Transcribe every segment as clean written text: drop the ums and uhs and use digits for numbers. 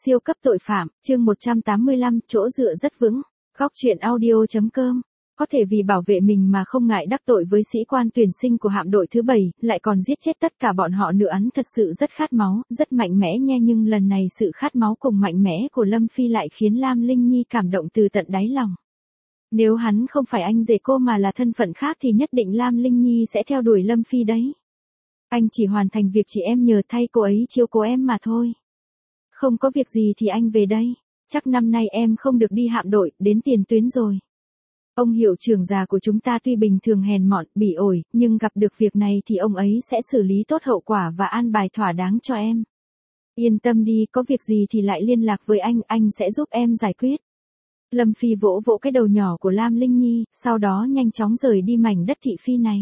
Siêu cấp tội phạm, chương 185, chỗ dựa rất vững. Góc truyện audio.com. Có thể vì bảo vệ mình mà không ngại đắc tội với sĩ quan tuyển sinh của hạm đội thứ 7, lại còn giết chết tất cả bọn họ nữa. Hắn thật sự rất khát máu, rất mạnh mẽ nha, nhưng lần này sự khát máu cùng mạnh mẽ của Lâm Phi lại khiến Lam Linh Nhi cảm động từ tận đáy lòng. Nếu hắn không phải anh rể cô mà là thân phận khác thì nhất định Lam Linh Nhi sẽ theo đuổi Lâm Phi đấy. Anh chỉ hoàn thành việc chị em nhờ thay cô ấy chiếu cố em mà thôi. Không có việc gì thì anh về đây. Chắc năm nay em không được đi hạm đội, đến tiền tuyến rồi. Ông hiệu trưởng già của chúng ta tuy bình thường hèn mọn, bỉ ổi, nhưng gặp được việc này thì ông ấy sẽ xử lý tốt hậu quả và an bài thỏa đáng cho em. Yên tâm đi, có việc gì thì lại liên lạc với anh sẽ giúp em giải quyết. Lâm Phi vỗ vỗ cái đầu nhỏ của Lam Linh Nhi, sau đó nhanh chóng rời đi mảnh đất thị phi này.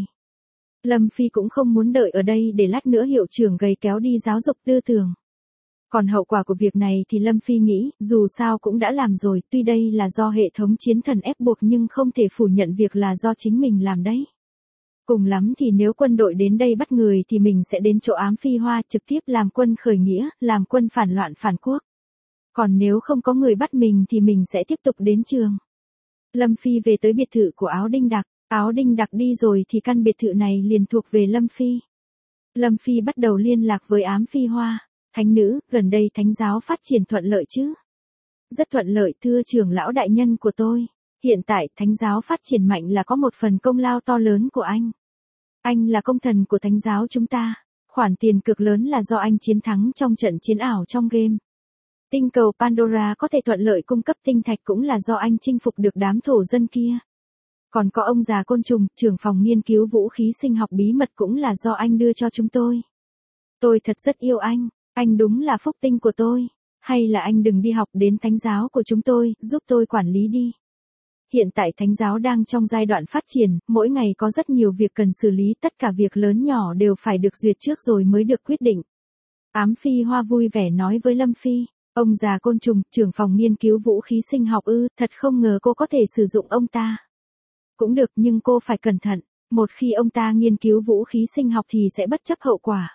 Lâm Phi cũng không muốn đợi ở đây để lát nữa hiệu trưởng gầy kéo đi giáo dục tư tưởng. Còn hậu quả của việc này thì Lâm Phi nghĩ, dù sao cũng đã làm rồi, tuy đây là do hệ thống chiến thần ép buộc nhưng không thể phủ nhận việc là do chính mình làm đấy. Cùng lắm thì nếu quân đội đến đây bắt người thì mình sẽ đến chỗ Ám Phi Hoa trực tiếp làm quân khởi nghĩa, làm quân phản loạn phản quốc. Còn nếu không có người bắt mình thì mình sẽ tiếp tục đến trường. Lâm Phi về tới biệt thự của Áo Đinh Đặc. Áo Đinh Đặc đi rồi thì căn biệt thự này liền thuộc về Lâm Phi. Lâm Phi bắt đầu liên lạc với Ám Phi Hoa. Thánh nữ, gần đây thánh giáo phát triển thuận lợi chứ? Rất thuận lợi thưa trưởng lão đại nhân của tôi. Hiện tại thánh giáo phát triển mạnh là có một phần công lao to lớn của anh. Anh là công thần của thánh giáo chúng ta. Khoản tiền cực lớn là do anh chiến thắng trong trận chiến ảo trong game. Tinh cầu Pandora có thể thuận lợi cung cấp tinh thạch cũng là do anh chinh phục được đám thổ dân kia. Còn có ông già côn trùng, trưởng phòng nghiên cứu vũ khí sinh học bí mật cũng là do anh đưa cho chúng tôi. Tôi thật rất yêu anh đúng là phúc tinh của tôi. Hay là anh đừng đi học đến thánh giáo của chúng tôi, giúp tôi quản lý đi. Hiện tại thánh giáo đang trong giai đoạn phát triển, mỗi ngày có rất nhiều việc cần xử lý, tất cả việc lớn nhỏ đều phải được duyệt trước rồi mới được quyết định. Ám Phi Hoa vui vẻ nói với Lâm Phi. Ông già côn trùng, trưởng phòng nghiên cứu vũ khí sinh học thật không ngờ cô có thể sử dụng ông ta. Cũng được nhưng cô phải cẩn thận, một khi ông ta nghiên cứu vũ khí sinh học thì sẽ bất chấp hậu quả.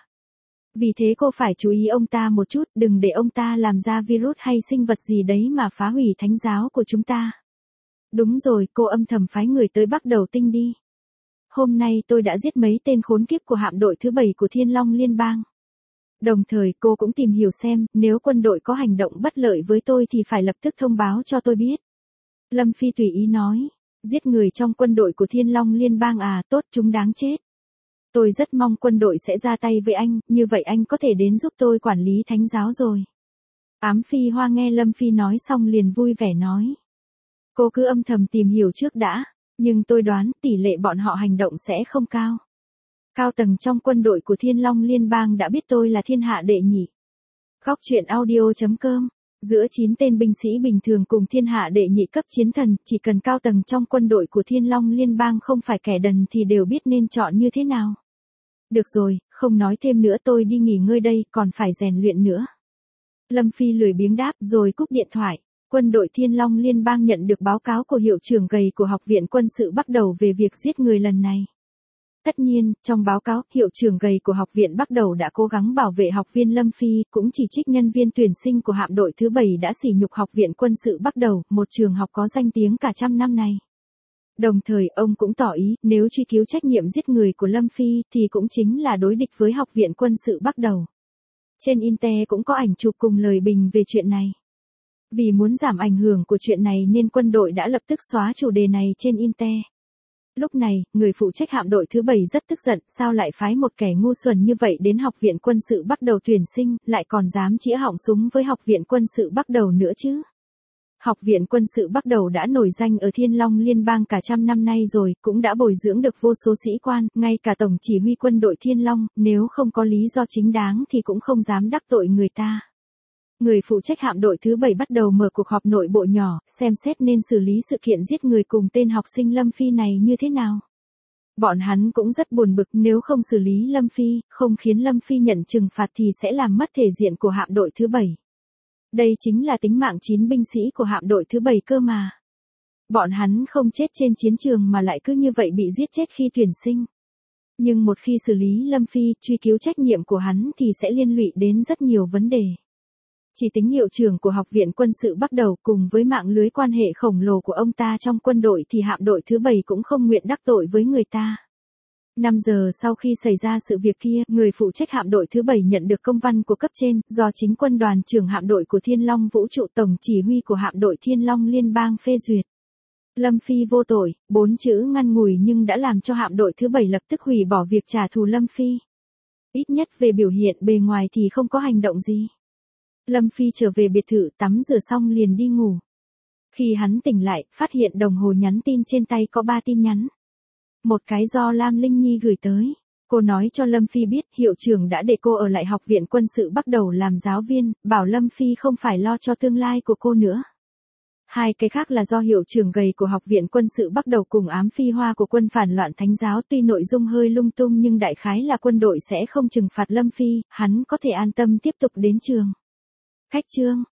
Vì thế cô phải chú ý ông ta một chút, đừng để ông ta làm ra virus hay sinh vật gì đấy mà phá hủy thánh giáo của chúng ta. Đúng rồi, cô âm thầm phái người tới Bắc Đầu Tinh đi. Hôm nay tôi đã giết mấy tên khốn kiếp của hạm đội thứ 7 của Thiên Long Liên bang. Đồng thời cô cũng tìm hiểu xem, nếu quân đội có hành động bất lợi với tôi thì phải lập tức thông báo cho tôi biết. Lâm Phi tùy ý nói, giết người trong quân đội của Thiên Long Liên bang à, tốt, chúng đáng chết. Tôi rất mong quân đội sẽ ra tay với anh, như vậy anh có thể đến giúp tôi quản lý thánh giáo rồi. Ám Phi Hoa nghe Lâm Phi nói xong liền vui vẻ nói. Cô cứ âm thầm tìm hiểu trước đã, nhưng tôi đoán tỷ lệ bọn họ hành động sẽ không cao. Cao tầng trong quân đội của Thiên Long Liên bang đã biết tôi là thiên hạ đệ nhị. Góc truyện audio.com. Giữa 9 tên binh sĩ bình thường cùng thiên hạ đệ nhị cấp chiến thần, chỉ cần cao tầng trong quân đội của Thiên Long Liên bang không phải kẻ đần thì đều biết nên chọn như thế nào. Được rồi, không nói thêm nữa, tôi đi nghỉ ngơi đây, còn phải rèn luyện nữa. Lâm Phi lười biếng đáp rồi cúp điện thoại. Quân đội Thiên Long Liên bang nhận được báo cáo của hiệu trưởng gầy của Học viện Quân sự Bắc Đầu về việc giết người lần này. Tất nhiên, trong báo cáo, hiệu trưởng gầy của Học viện Bắc Đầu đã cố gắng bảo vệ học viên Lâm Phi, cũng chỉ trích nhân viên tuyển sinh của hạm đội thứ 7 đã sỉ nhục Học viện Quân sự Bắc Đầu, một trường học có danh tiếng cả trăm năm này. Đồng thời, ông cũng tỏ ý, nếu truy cứu trách nhiệm giết người của Lâm Phi, thì cũng chính là đối địch với Học viện Quân sự Bắc Đầu. Trên Inte cũng có ảnh chụp cùng lời bình về chuyện này. Vì muốn giảm ảnh hưởng của chuyện này nên quân đội đã lập tức xóa chủ đề này trên Inte. Lúc này, người phụ trách hạm đội thứ 7 rất tức giận, sao lại phái một kẻ ngu xuẩn như vậy đến Học viện Quân sự Bắc Đầu tuyển sinh, lại còn dám chĩa họng súng với Học viện Quân sự Bắc Đầu nữa chứ. Học viện Quân sự Bắc Đầu đã nổi danh ở Thiên Long Liên bang cả trăm năm nay rồi, cũng đã bồi dưỡng được vô số sĩ quan, ngay cả tổng chỉ huy quân đội Thiên Long, nếu không có lý do chính đáng thì cũng không dám đắc tội người ta. Người phụ trách hạm đội thứ 7 bắt đầu mở cuộc họp nội bộ nhỏ, xem xét nên xử lý sự kiện giết người cùng tên học sinh Lâm Phi này như thế nào. Bọn hắn cũng rất buồn bực, nếu không xử lý Lâm Phi, không khiến Lâm Phi nhận trừng phạt thì sẽ làm mất thể diện của hạm đội thứ 7. Đây chính là tính mạng 9 binh sĩ của hạm đội thứ 7 cơ mà. Bọn hắn không chết trên chiến trường mà lại cứ như vậy bị giết chết khi tuyển sinh. Nhưng một khi xử lý Lâm Phi, truy cứu trách nhiệm của hắn thì sẽ liên lụy đến rất nhiều vấn đề. Chỉ tính hiệu trưởng của Học viện Quân sự Bắc Đầu cùng với mạng lưới quan hệ khổng lồ của ông ta trong quân đội thì hạm đội thứ 7 cũng không nguyện đắc tội với người ta. 5 giờ sau khi xảy ra sự việc kia, người phụ trách hạm đội thứ 7 nhận được công văn của cấp trên, do chính quân đoàn trưởng hạm đội của Thiên Long Vũ trụ tổng chỉ huy của hạm đội Thiên Long Liên bang phê duyệt. Lâm Phi vô tội, 4 chữ ngắn ngủi nhưng đã làm cho hạm đội thứ 7 lập tức hủy bỏ việc trả thù Lâm Phi. Ít nhất về biểu hiện bề ngoài thì không có hành động gì. Lâm Phi trở về biệt thự tắm rửa xong liền đi ngủ. Khi hắn tỉnh lại, phát hiện đồng hồ nhắn tin trên tay có 3 tin nhắn. Một cái do Lam Linh Nhi gửi tới. Cô nói cho Lâm Phi biết hiệu trưởng đã để cô ở lại Học viện Quân sự Bắc Đầu làm giáo viên, bảo Lâm Phi không phải lo cho tương lai của cô nữa. 2 cái khác là do hiệu trưởng gầy của Học viện Quân sự Bắc Đầu cùng ám phi hoa của quân phản loạn Thánh giáo, tuy nội dung hơi lung tung nhưng đại khái là quân đội sẽ không trừng phạt Lâm Phi, hắn có thể an tâm tiếp tục đến trường. Khách chương